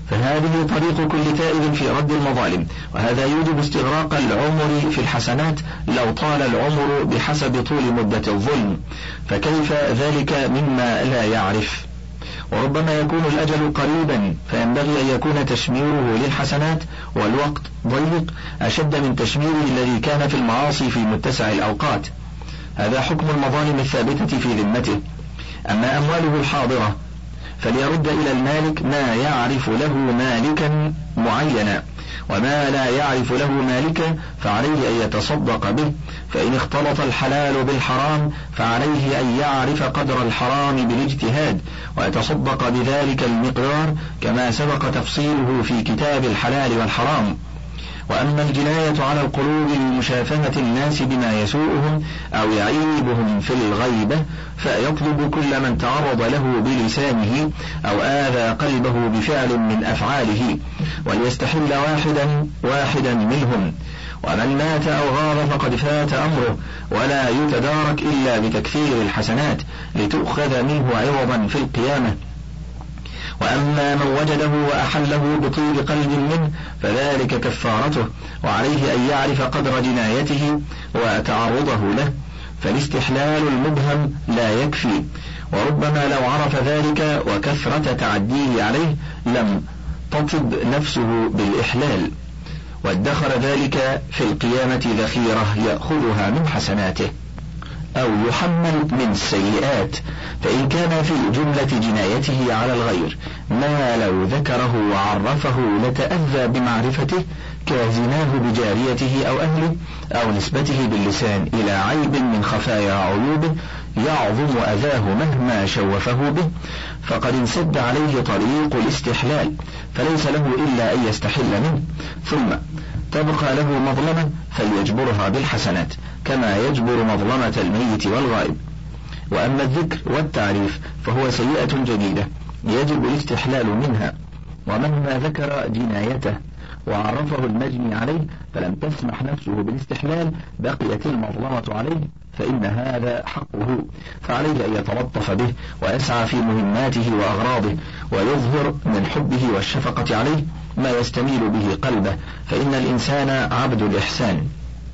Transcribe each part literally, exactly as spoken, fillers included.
فهذه طريق كل تائب في رد المظالم، وهذا يوجب استغراق العمر في الحسنات لو طال العمر بحسب طول مدة الظلم، فكيف ذلك مما لا يعرف؟ وربما يكون الأجل قريبا فينبغي أن يكون تشميره للحسنات والوقت ضيق أشد من تشميره الذي كان في المعاصي في متسع الأوقات. هذا حكم المظالم الثابتة في ذمته. أما أمواله الحاضرة فليرد إلى المالك ما يعرف له مالكا معينا، وما لا يعرف له مالكا فعليه أن يتصدق به، فإن اختلط الحلال بالحرام فعليه أن يعرف قدر الحرام بالاجتهاد ويتصدق بذلك المقدار كما سبق تفصيله في كتاب الحلال والحرام. وأما الجناية على القلوب لمشافهة الناس بما يسوءهم أو يعيبهم في الغيبة فيطلب كل من تعرض له بلسانه أو آذى قلبه بفعل من أفعاله وليستحل واحدا واحدا منهم. ومن مات أو غاب فقد فات أمره ولا يتدارك إلا بتكثير الحسنات لتؤخذ منه عوضا في القيامة. وأما من وجده وأحله بطيب قلب منه فذلك كفارته، وعليه أن يعرف قدر جنايته وتعرضه له، فالاستحلال المبهم لا يكفي، وربما لو عرف ذلك وكثرة تعديه عليه لم تطب نفسه بالإحلال، وادخر ذلك في القيامة ذخيرة يأخذها من حسناته أو يحمل من السيئات. فإن كان في جملة جنايته على الغير ما لو ذكره وعرفه لتأذى بمعرفته كزناه بجاريته أو أهله أو نسبته باللسان إلى عيب من خفايا عيوبه يعظم أذاه مهما شوفه به، فقد انسد عليه طريق الاستحلال فليس له إلا أن يستحل منه، ثم تبقى له مظلمة فليجبرها بالحسنات كما يجبر مظلمة الميت والغائب. وأما الذكر والتعريف فهو سيئة جديدة يجب الاستحلال منها، ومهما ذكر جنايته وعرفه المجني عليه فلم تسمح نفسه بالاستحلال بقيت المظلمة عليه، فإن هذا حقه، فعليه أن يتلطف به ويسعى في مهماته وأغراضه ويظهر من حبه والشفقة عليه ما يستميل به قلبه، فإن الإنسان عبد الإحسان،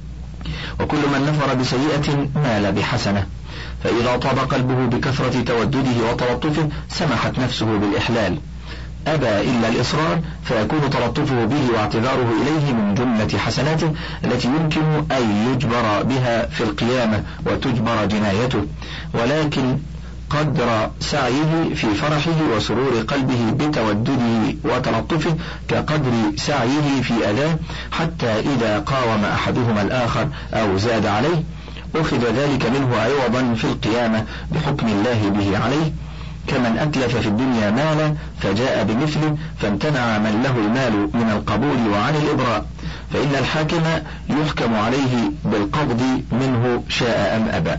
وكل من نفر بسيئة مال بحسنة، فإذا طاب قلبه بكثرة تودده وتلطفه سمحت نفسه بالإحلال، أبى إلا الإصرار فيكون تلطفه به واعتذاره إليه من جملة حسناته التي يمكن أن يجبر بها في القيامة وتجبر جنايته، ولكن قدر سعيه في فرحه وسرور قلبه بتودده وتلطفه كقدر سعيه في أذاه، حتى إذا قاوم أحدهما الآخر أو زاد عليه أخذ ذلك منه عوضا في القيامة بحكم الله به عليه، كمن أتلف في الدنيا مالا فجاء بمثله فامتنع من له المال من القبول وعن الإبراء، فإن الحاكم يحكم عليه بالقبض منه شاء أم أبى.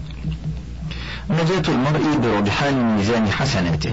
نجاة المرء برجحان ميزان حسناته،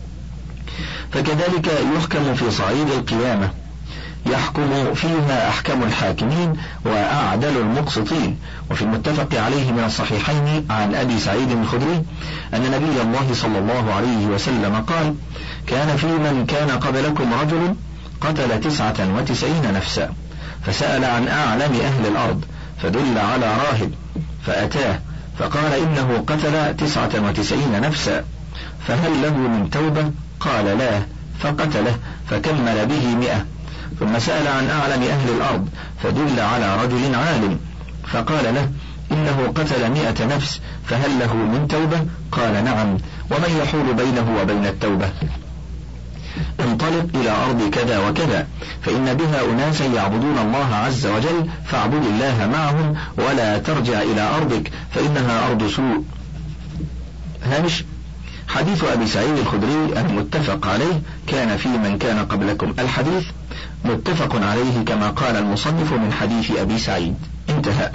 فكذلك يحكم في صعيد القيامة، يحكم فيها أحكم الحاكمين وأعدل المقسطين. وفي المتفق عليه من الصحيحين عن أبي سعيد الخدري أن نبي الله صلى الله عليه وسلم قال: كان في من كان قبلكم رجل قتل تسعة وتسعين نفسا، فسأل عن أعلم أهل الأرض فدل على راهب فأتاه فقال إنه قتل تسعة وتسعين نفسا، فهل له من توبة؟ قال لا، فقتله فكمل به مئة. ثم سأل عن أعلم أهل الأرض فدل على رجل عالم فقال له إنه قتل مئة نفس، فهل له من توبة؟ قال نعم، ومن يحول بينه وبين التوبة؟ انطلق إلى أرض كذا وكذا فإن بها أناسا يعبدون الله عز وجل فاعبد الله معهم ولا ترجع إلى أرضك فإنها أرض سوء. هامش حديث أبي سعيد الخدري المتفق عليه كان في من كان قبلكم، الحديث متفق عليه كما قال المصنف من حديث أبي سعيد، انتهى.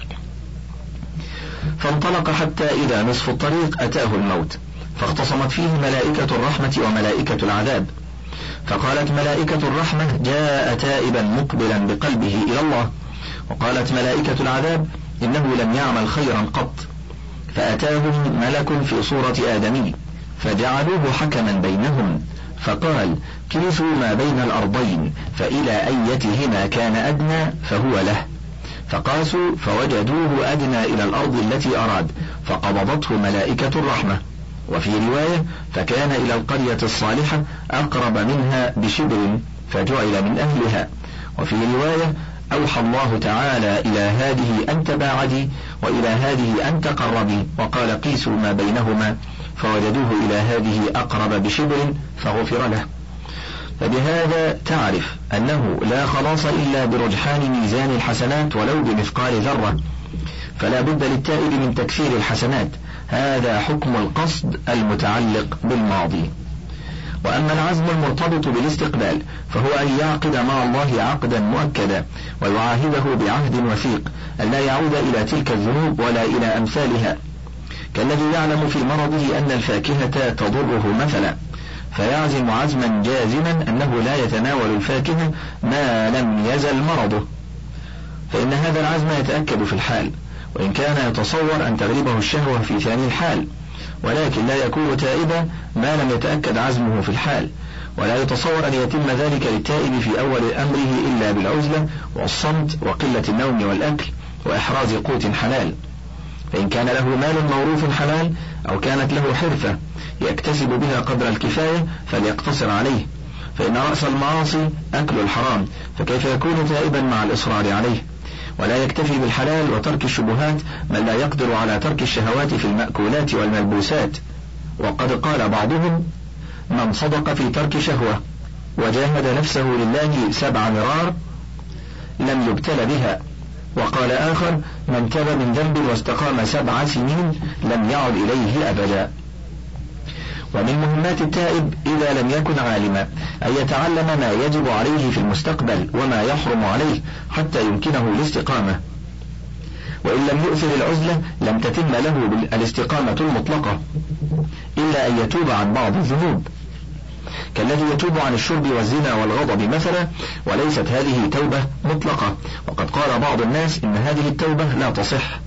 فانطلق حتى إذا نصف الطريق أتاه الموت، فاختصمت فيه ملائكة الرحمة وملائكة العذاب، فقالت ملائكة الرحمة جاء تائبا مقبلا بقلبه إلى الله، وقالت ملائكة العذاب إنه لم يعمل خيرا قط، فأتاهم ملك في صورة آدمي فجعلوه حكما بينهم، فقال كيس ما بين الأرضين، فإلى أيتهما كان أدنى فهو له. فقاسوا فوجدوه أدنى إلى الأرض التي أراد، فقبضته ملائكة الرحمة. وفي رواية فكان إلى القرية الصالحة أقرب منها بشبر فجعل من أهلها. وفي رواية أوحى الله تعالى إلى هذه أن تباعدي وإلى هذه أن تقربي، وقال قيسوا ما بينهما فوجدوه إلى هذه أقرب بشبر فغفر له. فبهذا تعرف أنه لا خلاص إلا برجحان ميزان الحسنات ولو بمثقال ذرة، فلا بد للتائب من تكثير الحسنات. هذا حكم القصد المتعلق بالماضي. وأما العزم المرتبط بالاستقبال فهو أن يعقد مع الله عقدا مؤكدا ويعاهده بعهد وثيق أن لا يعود إلى تلك الذنوب ولا إلى أمثالها، كالذي يعلم في مرضه أن الفاكهة تضره مثلا، فيعزم عزما جازما أنه لا يتناول الفاكهة ما لم يزل مرضه، فإن هذا العزم يتأكد في الحال، وإن كان يتصور أن تغلبه الشهوة في ثاني الحال، ولكن لا يكون تائبا ما لم يتأكد عزمه في الحال، ولا يتصور أن يتم ذلك للتائب في أول أمره إلا بالعزلة والصمت وقلة النوم والأكل وإحراز قوت حلال. فإن كان له مال موروث حلال أو كانت له حرفة يكتسب بها قدر الكفاية فليقتصر عليه، فإن رأس المعاصي أكل الحرام، فكيف يكون تائبا مع الإصرار عليه؟ ولا يكتفي بالحلال وترك الشبهات من لا يقدر على ترك الشهوات في المأكولات والملبوسات. وقد قال بعضهم: من صدق في ترك شهوة وجاهد نفسه لله سبع مرار لم يبتل بها. وقال آخر: من تاب من ذنب واستقام سبع سنين لم يعد إليه أبدا. ومن مهمات التائب إذا لم يكن عالما أن يتعلم ما يجب عليه في المستقبل وما يحرم عليه حتى يمكنه الاستقامة، وإن لم يؤثر العزلة لم تتم له الاستقامة المطلقة إلا أن يتوب عن بعض الذنوب، كالذي يتوب عن الشرب والزنا والغضب مثلا، وليست هذه توبة مطلقة. وقد قال بعض الناس إن هذه التوبة لا تصح،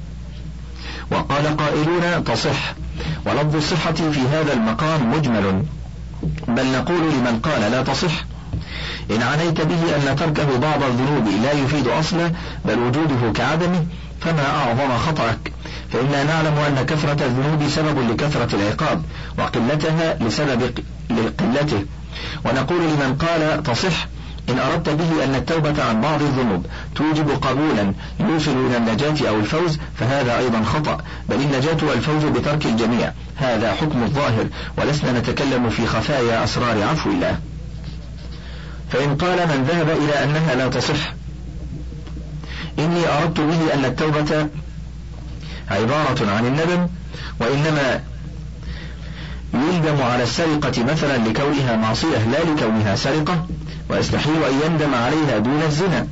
وقال قائلون تصح، ولفظ الصحة في هذا المقام مجمل، بل نقول لمن قال لا تصح: إن عنيت به أن تركه بعض الذنوب لا يفيد أصلا بل وجوده كعدمه فما أعظم خطأك، فإنا نعلم أن كثرة الذنوب سبب لكثرة العقاب وقلتها لسبب لقلته. ونقول لمن قال تصح: إن أردت به أن التوبة عن بعض الذنوب توجب قبولا يوصل إلى النجاة أو الفوز فهذا أيضا خطأ، بل النجاة والفوز بترك الجميع، هذا حكم الظاهر، ولسنا نتكلم في خفايا أسرار عفو الله. فإن قال من ذهب إلى أنها لا تصح: إني أردت به أن التوبة عبارة عن الندم، وإنما يندم على السرقة مثلا لكونها معصية لا لكونها سرقة، ويستحيل أن يندم عليها دون الزنا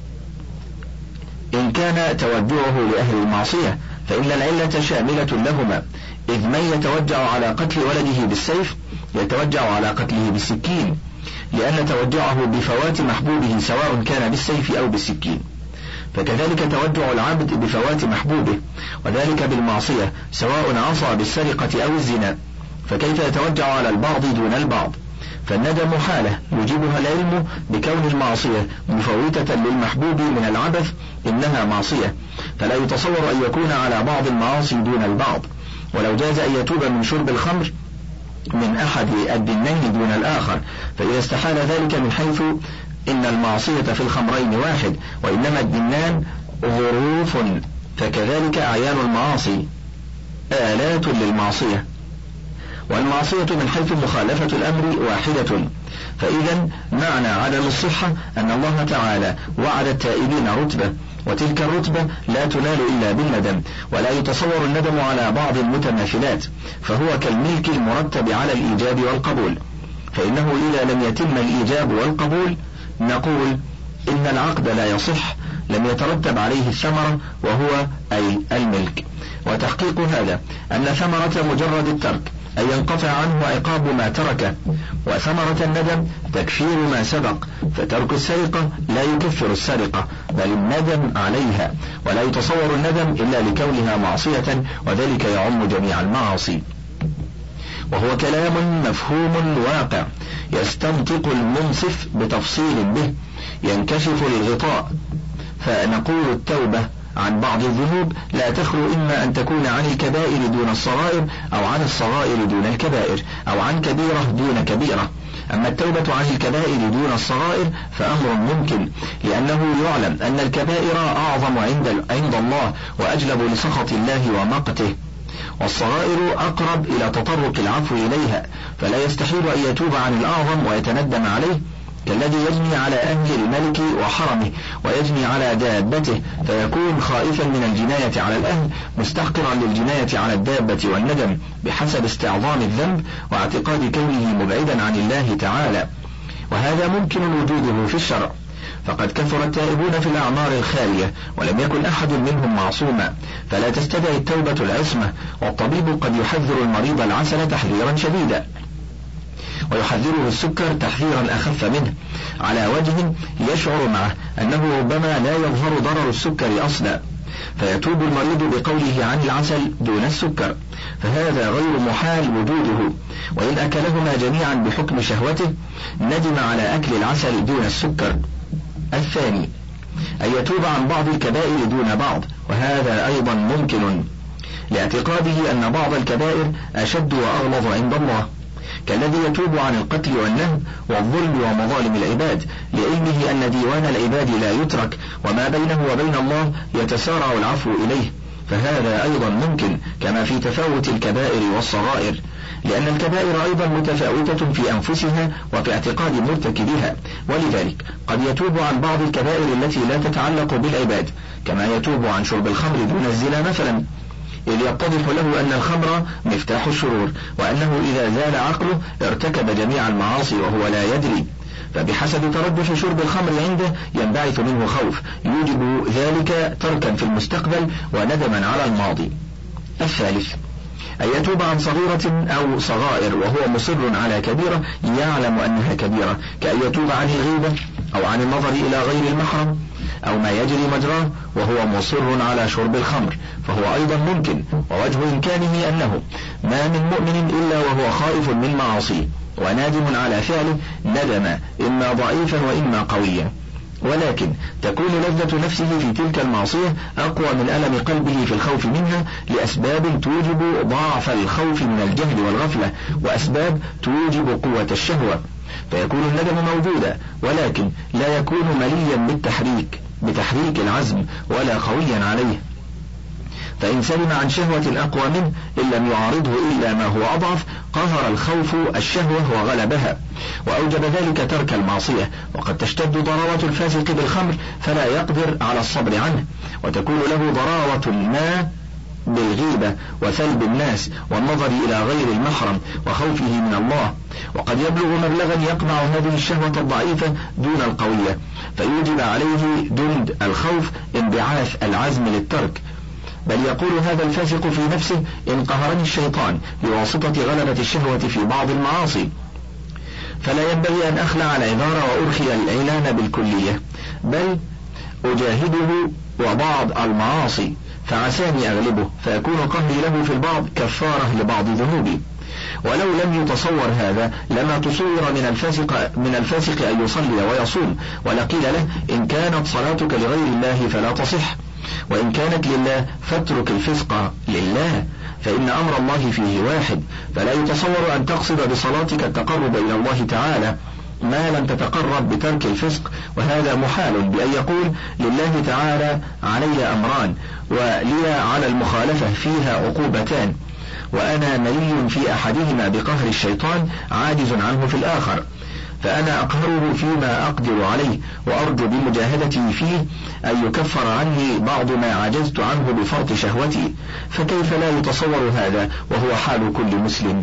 إن كان توجعه لأهل المعصية، فإن العلة شاملة لهما، إذ من يتوجع على قتل ولده بالسيف يتوجع على قتله بالسكين، لأن توجعه بفوات محبوبه سواء كان بالسيف أو بالسكين. فكذلك توجع العبد بفوات محبوبه، وذلك بالمعصية سواء عصى بالسرقة أو الزنا، فكيف يتوجع على البعض دون البعض؟ فالندم حالة يجيبها العلم بكون المعصية مفوتة للمحبوب من العبث إنها معصية، فلا يتصور أن يكون على بعض المعاصي دون البعض. ولو جاز أن يتوب من شرب الخمر من أحد الدنين دون الآخر، فإذا استحال ذلك من حيث إن المعصية في الخمرين واحد وإنما الدنان ظروف، فكذلك أعيان المعاصي آلات للمعصية، والمعصية من حيث مخالفة الأمر واحدة. فإذا معنى عدم الصحة أن الله تعالى وعد التائبين رتبة، وتلك الرتبة لا تنال إلا بالندم، ولا يتصور الندم على بعض المتماثلات، فهو كالملك المرتب على الإيجاب والقبول، فإنه إذا لم يتم الإيجاب والقبول نقول إن العقد لا يصح، لم يترتب عليه الثمرة وهو أي الملك. وتحقيق هذا أن ثمرة مجرد الترك أن ينقطع عنه عقاب ما تركه، وثمرة الندم تكفير ما سبق، فترك السرقة لا يكفر السرقة بل الندم عليها، ولا يتصور الندم إلا لكونها معصية، وذلك يعم جميع المعاصي. وهو كلام مفهوم واقع يستنطق المنصف بتفصيل به ينكشف الغطاء. فنقول التوبة عن بعض الذنوب لا تخلو إما أن تكون عن الكبائر دون الصغائر، أو عن الصغائر دون الكبائر، أو عن كبيرة دون كبيرة. أما التوبة عن الكبائر دون الصغائر فأمر ممكن، لأنه يعلم أن الكبائر أعظم عند عند الله وأجلب لسخط الله ومقته، والصغائر أقرب إلى تطرق العفو إليها، فلا يستحيل أن يتوب عن الأعظم ويتندم عليه، كالذي يجني على أهل الملك وحرمه ويجني على دابته فيكون خائفا من الجناية على الأهل مستحقرا للجناية على الدابة والندم بحسب استعظام الذنب واعتقاد كونه مبعدا عن الله تعالى. وهذا ممكن وجوده في الشرع، فقد كثر التائبون في الأعمار الخالية ولم يكن أحد منهم معصوما، فلا تستدعي التوبة العصمة. والطبيب قد يحذر المريض العسل تحذيرا شديدا، ويحذره السكر تحذيرا أخف منه، على وجه يشعر معه أنه ربما لا يظهر ضرر السكر أصلا، فيتوب المريض بقوله عن العسل دون السكر، فهذا غير محال وجوده. وإن أكلهما جميعا بحكم شهوته ندم على أكل العسل دون السكر. الثاني أن يتوب عن بعض الكبائر دون بعض، وهذا أيضا ممكن لاعتقاده أن بعض الكبائر أشد وأغلظ عند الله، كالذي يتوب عن القتل والنهب والظلم ومظالم العباد، لعلمه أن ديوان العباد لا يترك وما بينه وبين الله يتسارع العفو إليه، فهذا أيضا ممكن كما في تفاوت الكبائر والصغائر، لأن الكبائر أيضا متفاوتة في أنفسها وفي اعتقاد مرتكبها، ولذلك قد يتوب عن بعض الكبائر التي لا تتعلق بالعباد، كما يتوب عن شرب الخمر دون الزنا مثلا، إذ يتضح له أن الخمر مفتاح الشرور، وأنه إذا زال عقله ارتكب جميع المعاصي وهو لا يدري، فبحسب ترجح شرب الخمر عنده ينبعث منه خوف يوجب ذلك تركا في المستقبل وندما على الماضي. الثالث أن يتوب عن صغيرة أو صغائر وهو مصر على كبيرة يعلم أنها كبيرة، كأن يتوب عن الغيبة أو عن النظر إلى غير المحرم أو ما يجري مجراه وهو مصر على شرب الخمر، فهو أيضا ممكن. ووجه إمكانه أنه ما من مؤمن إلا وهو خائف من معاصيه ونادم على فعله ندم إما ضعيفا وإما قويا، ولكن تكون لذة نفسه في تلك المعصية أقوى من ألم قلبه في الخوف منها، لأسباب توجب ضعف الخوف من الجهل والغفلة، وأسباب توجب قوة الشهوة، فيكون الندم موجودا ولكن لا يكون مليا بالتحريك بتحريك العزم ولا قويا عليه، فإن سلم عن شهوة أقوى منه إن لم يعارضه إلا ما هو أضعف قهر الخوف الشهوة وغلبها وأوجب ذلك ترك المعصية. وقد تشتد ضراوة الفاسق بالخمر فلا يقدر على الصبر عنه، وتكون له ضراوة ما بالغيبة وثلب الناس والنظر إلى غير المحرم وخوفه من الله، وقد يبلغ مبلغا يقمع هذه الشهوة الضعيفة دون القوية، فيوجب عليه دند الخوف انبعاث العزم للترك، بل يقول هذا الفاسق في نفسه إن قهرني الشيطان بواسطة غلبة الشهوة في بعض المعاصي فلا ينبغي أن أخلع العذار وأرخي الإعلان بالكلية، بل أجاهده وبعض المعاصي فعساني أغلبه فيكون قهري له في البعض كفارة لبعض ذنوبي. ولو لم يتصور هذا لما تصور من الفاسق من الفاسق أن يصلي ويصوم، ولقيل له إن كانت صلاتك لغير الله فلا تصح، وإن كانت لله فاترك الفسق لله، فإن أمر الله فيه واحد، فلا يتصور أن تقصد بصلاتك التقرب إلى الله تعالى ما لم تتقرب بترك الفسق، وهذا محال بأن يقول لله تعالى علي أمران ولي على المخالفة فيها عقوبتان، وأنا ملي في أحدهما بقهر الشيطان عاجز عنه في الآخر، فأنا أقهره فيما أقدر عليه وأرجو بمجاهدتي فيه أن يكفر عني بعض ما عجزت عنه بفرط شهوتي، فكيف لا يتصور هذا وهو حال كل مسلم؟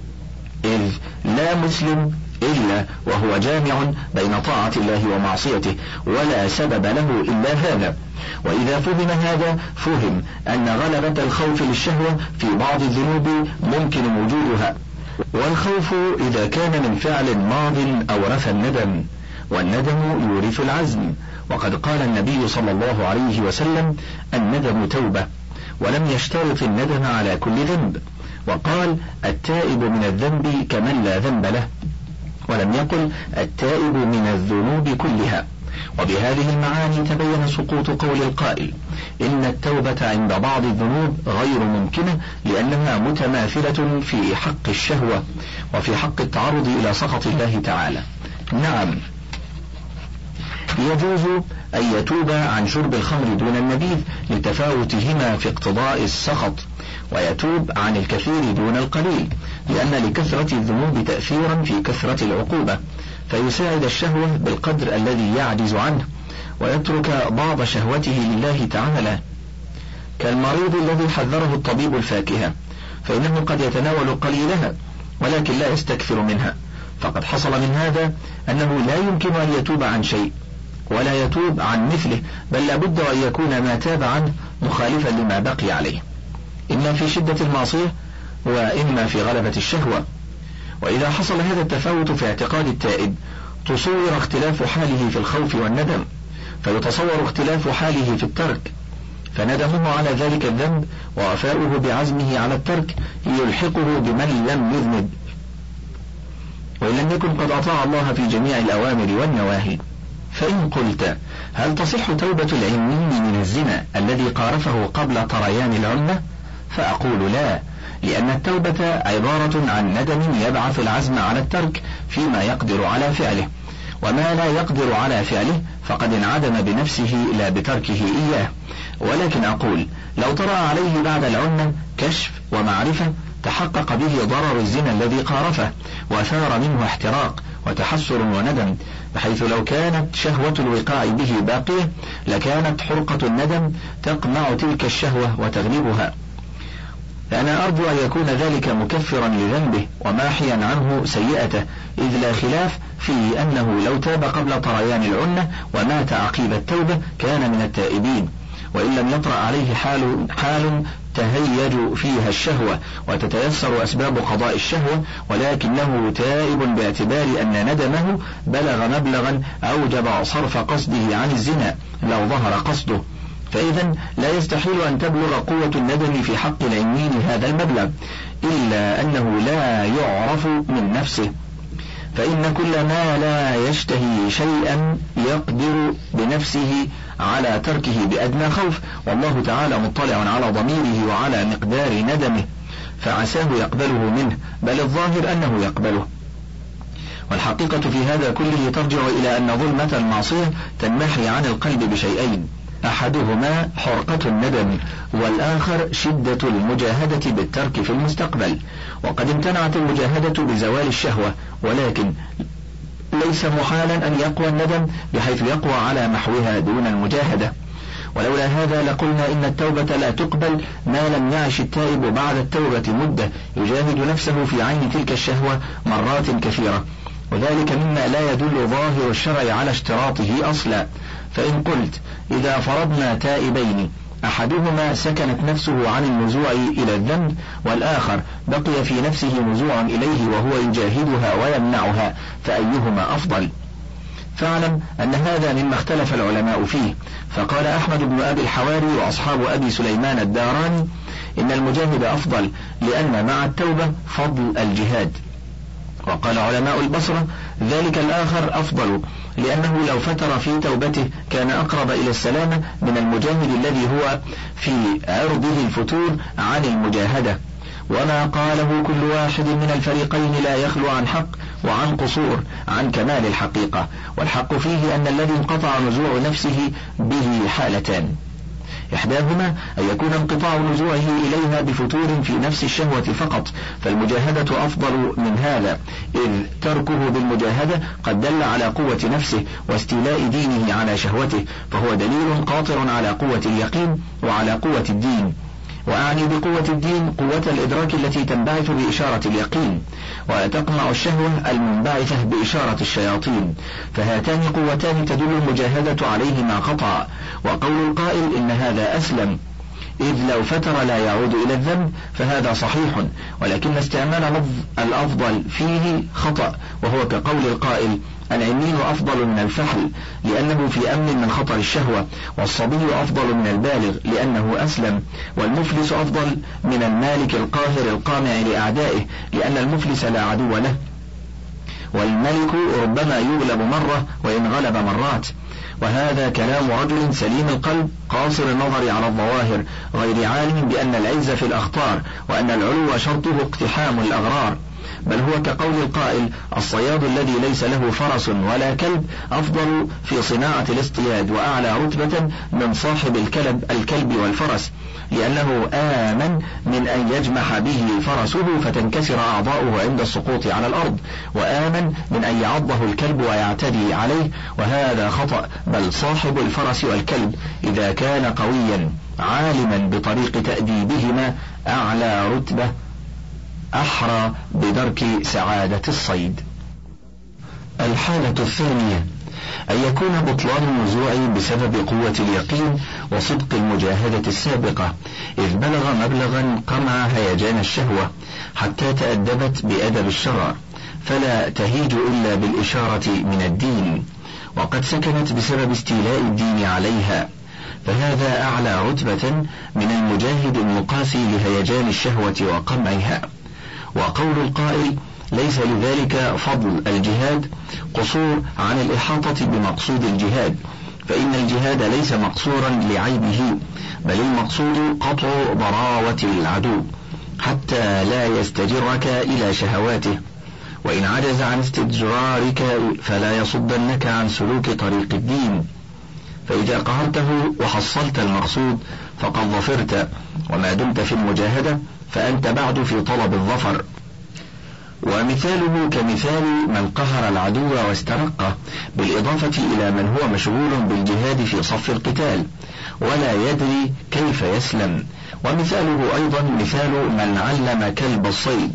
إذ لا مسلم إلا وهو جامع بين طاعة الله ومعصيته ولا سبب له إلا هذا. وإذا فهم هذا فهم أن غلبة الخوف للشهوة في بعض الذنوب ممكن وجودها، والخوف إذا كان من فعل ماض أورث الندم، والندم يورث العزم، وقد قال النبي صلى الله عليه وسلم الندم توبة، ولم يشترط الندم على كل ذنب، وقال التائب من الذنب كمن لا ذنب له، ولم يقل التائب من الذنوب كلها. وبهذه المعاني تبين سقوط قول القائل إن التوبة عند بعض الذنوب غير ممكنة لأنها متماثلة في حق الشهوة وفي حق التعرض إلى سخط الله تعالى. نعم، يجوز أن يتوب عن شرب الخمر دون النبيذ لتفاوتهما في اقتضاء السخط، ويتوب عن الكثير دون القليل لأن لكثرة الذنوب تأثيرا في كثرة العقوبة، فيساعد الشهوة بالقدر الذي يعجز عنه، ويترك بعض شهوته لله تعالى، كالمريض الذي حذره الطبيب الفاكهة، فإنه قد يتناول قليلها ولكن لا يستكثر منها، فقد حصل من هذا أنه لا يمكن أن يتوب عن شيء ولا يتوب عن مثله، بل لابد أن يكون ما تاب عنه مخالفا لما بقي عليه، إما في شدة المعصية وإما في غلبة الشهوة. وإذا حصل هذا التفاوت في اعتقاد التائب تصور اختلاف حاله في الخوف والندم، فيتصور اختلاف حاله في الترك، فندمه على ذلك الذنب ووفاؤه بعزمه على الترك يلحقه بمن لم يذنب وإن لم يكن قد أطاع الله في جميع الأوامر والنواهي. فإن قلت هل تصح توبة العلمي من الزنا الذي قارفه قبل طريان العنة؟ فأقول لا، لأن التوبة عبارة عن ندم يبعث العزم على الترك فيما يقدر على فعله، وما لا يقدر على فعله فقد انعدم بنفسه لا بتركه إياه. ولكن أقول لو طرأ عليه بعد العنة كشف ومعرفة تحقق به ضرر الزنا الذي قارفه وثار منه احتراق وتحسر وندم، بحيث لو كانت شهوة الوقاع به باقية لكانت حرقة الندم تقمع تلك الشهوة وتغلبها. فأنا أرجو أن يكون ذلك مكفرا لذنبه وماحيا عنه سيئته، إذ لا خلاف في أنه لو تاب قبل طريان العنة ومات عقيب التوبة كان من التائبين، وإن لم يطرأ عليه حال, حال تهيج فيها الشهوة وتتيسر أسباب قضاء الشهوة، ولكنه تائب باعتبار أن ندمه بلغ مبلغا أوجب صرف قصده عن الزنا لو ظهر قصده، فإذا لا يستحيل أن تبلغ قوة الندم في حق العمين هذا المبلغ، إلا أنه لا يعرف من نفسه، فإن كل ما لا يشتهي شيئا يقدر بنفسه على تركه بأدنى خوف، والله تعالى مطلع على ضميره وعلى مقدار ندمه، فعساه يقبله منه، بل الظاهر أنه يقبله. والحقيقة في هذا كله ترجع إلى أن ظلمة المعصية تنمحي عن القلب بشيئين، أحدهما حرقة الندم، والآخر شدة المجاهدة بالترك في المستقبل. وقد امتنعت المجاهدة بزوال الشهوة، ولكن ليس محالا أن يقوى الندم بحيث يقوى على محوها دون المجاهدة. ولولا هذا لقلنا إن التوبة لا تقبل ما لم يعش التائب بعد التوبة مدة يجاهد نفسه في عين تلك الشهوة مرات كثيرة، وذلك مما لا يدل ظاهر الشرع على اشتراطه أصلا. فإن قلت إذا فرضنا تائبين أحدهما سكنت نفسه عن النزوع إلى الذنب والآخر بقي في نفسه نزوعا إليه وهو يجاهدها ويمنعها، فأيهما أفضل؟ فاعلم أن هذا مما اختلف العلماء فيه، فقال أحمد بن أبي الحواري وأصحاب أبي سليمان الداراني إن المجاهد أفضل لأن مع التوبة فضل الجهاد، وقال علماء البصرة ذلك الآخر أفضل لأنه لو فتر في توبته كان أقرب إلى السلامة من المجاهد الذي هو في عرضه الفتور عن المجاهدة. وما قاله كل واحد من الفريقين لا يخلو عن حق وعن قصور عن كمال الحقيقة، والحق فيه أن الذي انقطع نزوع نفسه به حالتان، إحداهما أن يكون انقطاع نزوعه إليها بفتور في نفس الشهوة فقط، فالمجاهدة أفضل من هذا، إذ تركه بالمجاهدة قد دل على قوة نفسه واستيلاء دينه على شهوته، فهو دليل قاطر على قوة اليقين وعلى قوة الدين. وأعني بقوة الدين قوة الإدراك التي تنبعث بإشارة اليقين، وتقمع الشهوة المنبعثة بإشارة الشياطين، فهاتان قوتان تدل المجاهدة عليهما قطعا. وقول القائل إن هذا أسلم إذ لو فتر لا يعود إلى الذنب فهذا صحيح، ولكن استعمال لفظ الأفضل فيه خطأ، وهو كقول القائل: العنين أفضل من الفحل لأنه في أمن من خطر الشهوة، والصبي أفضل من البالغ لأنه أسلم، والمفلس أفضل من المالك القاهر القامع لأعدائه لأن المفلس لا عدو له، والملك ربما يغلب مرة وإن غلب مرات. وهذا كلام رجل سليم القلب قاصر النظر على الظواهر غير عالم بأن العز في الأخطار، وأن العلو شرطه اقتحام الأغرار، بل هو كقول القائل: الصياد الذي ليس له فرس ولا كلب أفضل في صناعة الاصطياد وأعلى رتبة من صاحب الكلب الكلب والفرس، لأنه آمن من أن يجمح به فرسه فتنكسر أعضاؤه عند السقوط على الأرض، وآمن من أن يعضه الكلب ويعتدي عليه، وهذا خطأ، بل صاحب الفرس والكلب إذا كان قويا عالما بطريق تأديبهما أعلى رتبة أحرى بدرك سعادة الصيد. الحالة الثانية أن يكون بطلان النزوع بسبب قوة اليقين وصدق المجاهدة السابقة، إذ بلغ مبلغا قمع هيجان الشهوة حتى تأدبت بأدب الشرع، فلا تهيج إلا بالإشارة من الدين، وقد سكنت بسبب استيلاء الدين عليها، فهذا أعلى رتبة من المجاهد المقاسي لهيجان الشهوة وقمعها. وقول القائل: ليس لذلك فضل الجهاد قصور عن الإحاطة بمقصود الجهاد، فإن الجهاد ليس مقصورا لعيبه، بل المقصود قطع ضراوة العدو حتى لا يستجرك إلى شهواته، وإن عجز عن استجرارك فلا يصدنك عن سلوك طريق الدين، فإذا قهرته وحصلت المقصود فقد ظفرت، وما دمت في المجاهدة فأنت بعد في طلب الظفر. ومثاله كمثال من قهر العدو واسترقه، بالإضافة إلى من هو مشغول بالجهاد في صف القتال ولا يدري كيف يسلم. ومثاله أيضا مثال من علم كلب الصيد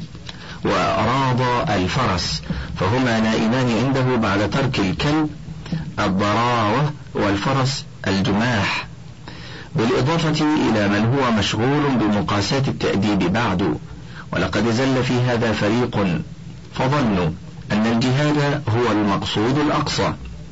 وأراض الفرس، فهما نائمان عنده بعد ترك الكلب الضراوة والفرس الجماح، بالإضافة إلى من هو مشغول بمقاساة التأديب بعد. ولقد زل في هذا فريق فظنوا أن الجهاد هو المقصود الأقصى،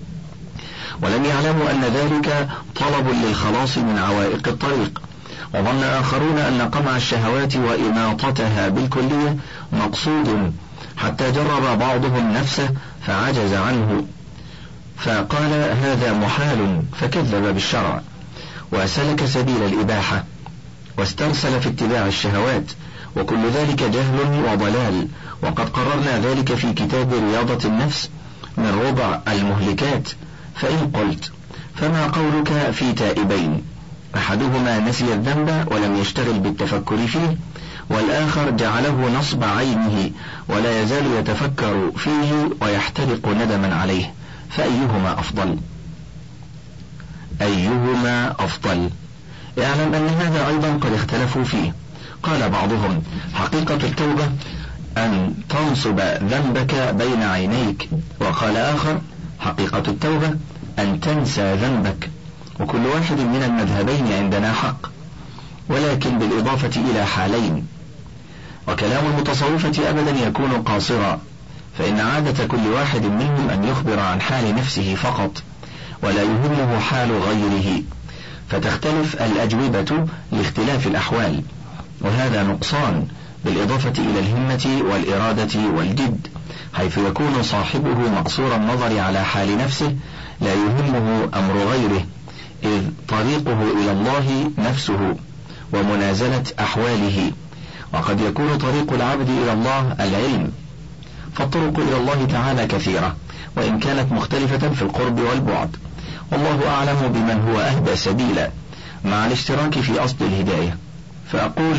ولم يعلموا أن ذلك طلب للخلاص من عوائق الطريق، وظن آخرون أن قمع الشهوات وإماطتها بالكلية مقصود، حتى جرب بعضهم نفسه فعجز عنه فقال هذا محال، فكذب بالشرع وسلك سبيل الإباحة واسترسل في اتباع الشهوات، وكل ذلك جهل وضلال، وقد قررنا ذلك في كتاب رياضة النفس من ربع المهلكات. فإن قلت: فما قولك في تائبين؟ أحدهما نسي الذنب ولم يشتغل بالتفكر فيه، والآخر جعله نصب عينه ولا يزال يتفكر فيه ويحترق ندما عليه، فأيهما أفضل؟ أيهما أفضل؟ اعلم أن هذا أيضا قد اختلفوا فيه. قال بعضهم: حقيقة التوبة أن تنصب ذنبك بين عينيك، وقال آخر: حقيقة التوبة أن تنسى ذنبك، وكل واحد من المذهبين عندنا حق، ولكن بالإضافة إلى حالين. وكلام المتصوفة أبدا يكون قاصرا، فإن عادة كل واحد منهم أن يخبر عن حال نفسه فقط، ولا يهمه حال غيره، فتختلف الأجوبة لاختلاف الأحوال، وهذا نقصان، بالإضافة إلى الهمة والإرادة والجد، حيث يكون صاحبه مقصور النظر على حال نفسه لا يهمه أمر غيره، إذ طريقه إلى الله نفسه ومنازلة أحواله، وقد يكون طريق العبد إلى الله العلم. فالطرق إلى الله تعالى كثيرة، وإن كانت مختلفة في القرب والبعد، والله أعلم بمن هو أهدى سبيلا، مع الاشتراك في أصل الهداية. فأقول: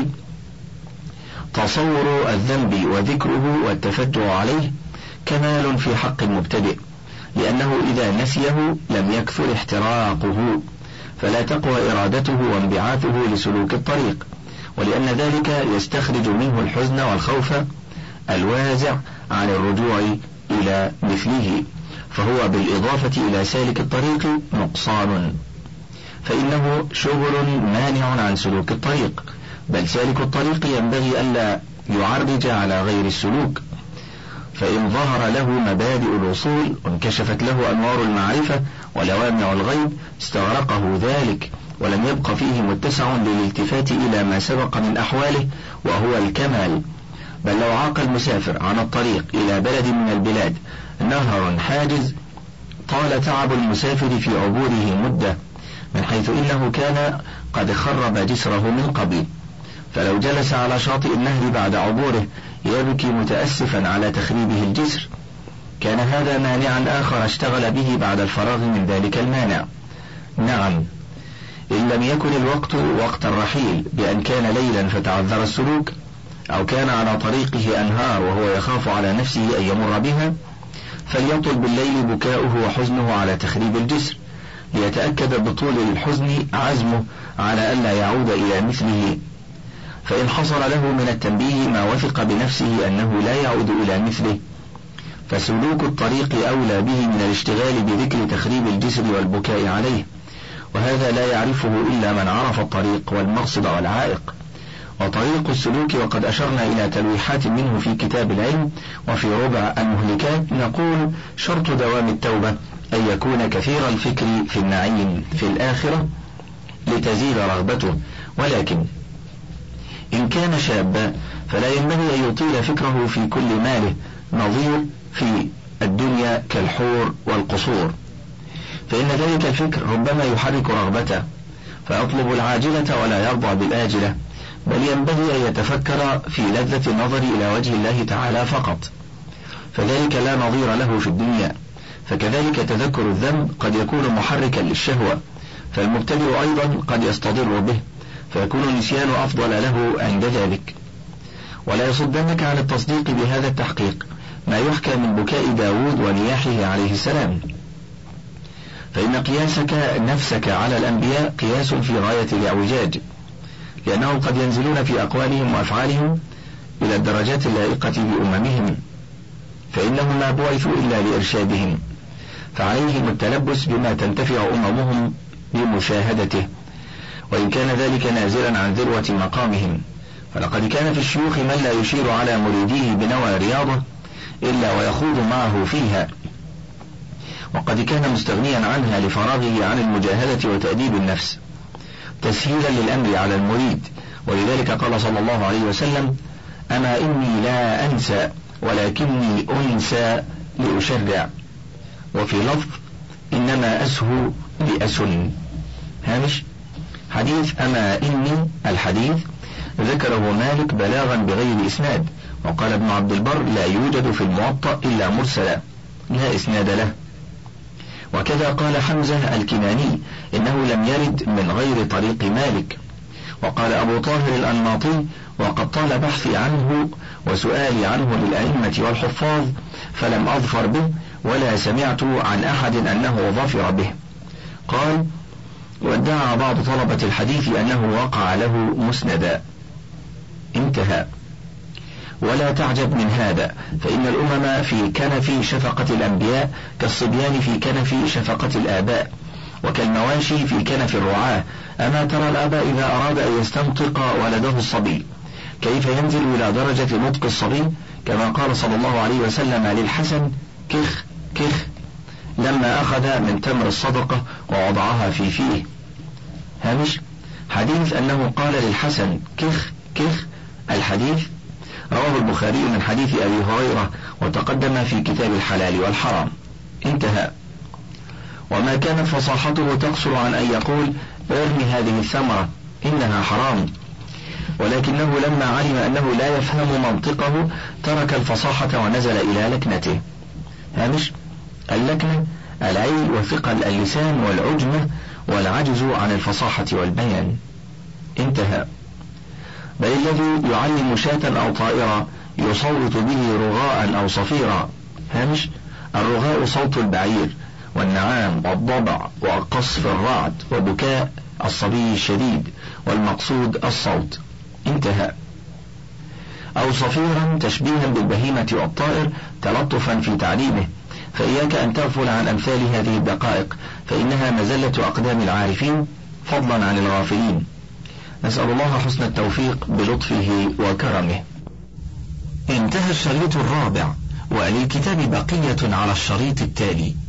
تصور الذنب وذكره والتفجع عليه كمال في حق المبتدئ، لأنه إذا نسيه لم يكثر احتراقه، فلا تقوى إرادته وانبعاثه لسلوك الطريق، ولأن ذلك يستخرج منه الحزن والخوف الوازع عن الرجوع إلى مثله، فهو بالإضافة إلى سالك الطريق نقصان. فإنه شغل مانع عن سلوك الطريق، بل سالك الطريق ينبغي ألا يعرج على غير السلوك، فإن ظهر له مبادئ الوصول وانكشفت له أنوار المعرفة ولوامع الغيب استغرقه ذلك، ولم يبق فيه متسع للالتفات إلى ما سبق من أحواله وهو الكمال. بل لو عاق المسافر عن الطريق إلى بلد من البلاد نهر حاجز طال تعب المسافر في عبوره مدة، من حيث إنه كان قد خرب جسره من قبل، فلو جلس على شاطئ النهر بعد عبوره يبكي متأسفا على تخريبه الجسر، كان هذا مانعا آخر اشتغل به بعد الفراغ من ذلك المانع. نعم، إن لم يكن الوقت وقت الرحيل بأن كان ليلا فتعذر السلوك، أو كان على طريقه أنهار وهو يخاف على نفسه أن يمر بها، فليطل بالليل بكاؤه وحزنه على تخريب الجسر، ليتأكد بطول الحزن عزمه على ألا يعود إلى مثله، فإن حصل له من التنبيه ما وثق بنفسه أنه لا يعود إلى مثله، فسلوك الطريق أولى به من الاشتغال بذكر تخريب الجسر والبكاء عليه، وهذا لا يعرفه إلا من عرف الطريق والمقصد والعائق. وطريق السلوك وقد أشرنا إلى تلويحات منه في كتاب العلم، وفي ربع المهلكات نقول: شرط دوام التوبة أن يكون كثير الفكر في النعيم في الآخرة لتزيد رغبته، ولكن إن كان شابا فلا ينبغي أن يطيل فكره في كل ماله، نظير في الدنيا كالحور والقصور، فإن ذلك الفكر ربما يحرك رغبته فيطلب العاجلة ولا يرضى بالآجلة، بل ينبغي أن يتفكر في لذة النظر إلى وجه الله تعالى فقط، فذلك لا نظير له في الدنيا. فكذلك تذكر الذنب قد يكون محركا للشهوة، فالمبتدئ أيضا قد يستضر به، فيكون النسيان أفضل له عند ذلك. ولا يصدنك عن التصديق بهذا التحقيق ما يحكى من بكاء داود ونياحه عليه السلام، فإن قياسك نفسك على الأنبياء قياس في غاية الاعوجاج، لأنهم قد ينزلون في أقوالهم وأفعالهم إلى الدرجات اللائقة بأممهم، فإنهم ما بعثوا إلا لإرشادهم، فعليهم التلبس بما تنتفع أممهم بمشاهدته، وإن كان ذلك نازلا عن ذروة مقامهم. فلقد كان في الشيوخ من لا يشير على مريديه بنوى رياضة إلا ويخوض معه فيها، وقد كان مستغنيا عنها لفراغه عن المجاهدة وتأديب النفس تسهيلا للأمر على المريد. ولذلك قال صلى الله عليه وسلم: أما إني لا أنسى ولكني أنسى لأشرع، وفي لفظ: إنما أسهو لأسن. هامش حديث أما إني الحديث ذكره مالك بلاغا بغير إسناد، وقال ابن عبد البر: لا يوجد في الموطأ إلا مرسلا لا إسناد له. وكذا قال حمزة الكناني: إنه لم يرد من غير طريق مالك. وقال أبو طاهر الأنماطي: وقد طال بحثي عنه وسؤالي عنه للأئمة والحفاظ فلم أظفر به، ولا سمعت عن أحد أنه ظفر به. قال: وادعى بعض طلبة الحديث أنه وقع له مسندا. انتهى. ولا تعجب من هذا، فإن الأمم في كنف شفقة الأنبياء كالصبيان في كنف شفقة الآباء، وكالمواشي في كنف الرعاة. أما ترى الآباء إذا أراد أن يستنطق ولده الصبي كيف ينزل إلى درجة نطق الصبي، كما قال صلى الله عليه وسلم للحسن: كخ كخ، لما أخذ من تمر الصدقة ووضعها في فيه. هامش حديث أنه قال للحسن: كخ كخ. الحديث رواه البخاري من حديث أبي هريرة، وتقدم في كتاب الحلال والحرام. انتهى. وما كانت فصاحته تقصر عن أن يقول: ارمي هذه الثمرة إنها حرام، ولكنه لما علم أنه لا يفهم منطقه ترك الفصاحة ونزل إلى لكنته. هامش اللكنة العي وثقل اللسان والعجمة والعجز عن الفصاحة والبيان. انتهى. بل الذي يعلم شاة أو طائرة يصوت به رغاء أو صفيرا. هامش الرغاء صوت البعير والنعام والضبع وقصف الرعد وبكاء الصبي الشديد، والمقصود الصوت. انتهى. أو صفيرا تشبيها بالبهيمة والطائر تلطفا في تعليمه، فإياك أن تغفل عن أمثال هذه الدقائق، فإنها مزلة أقدام العارفين، فضلا عن الغافلين. نسأل الله حسن التوفيق بلطفه وكرمه. انتهى الشريط الرابع، وللكتاب بقية على الشريط التالي.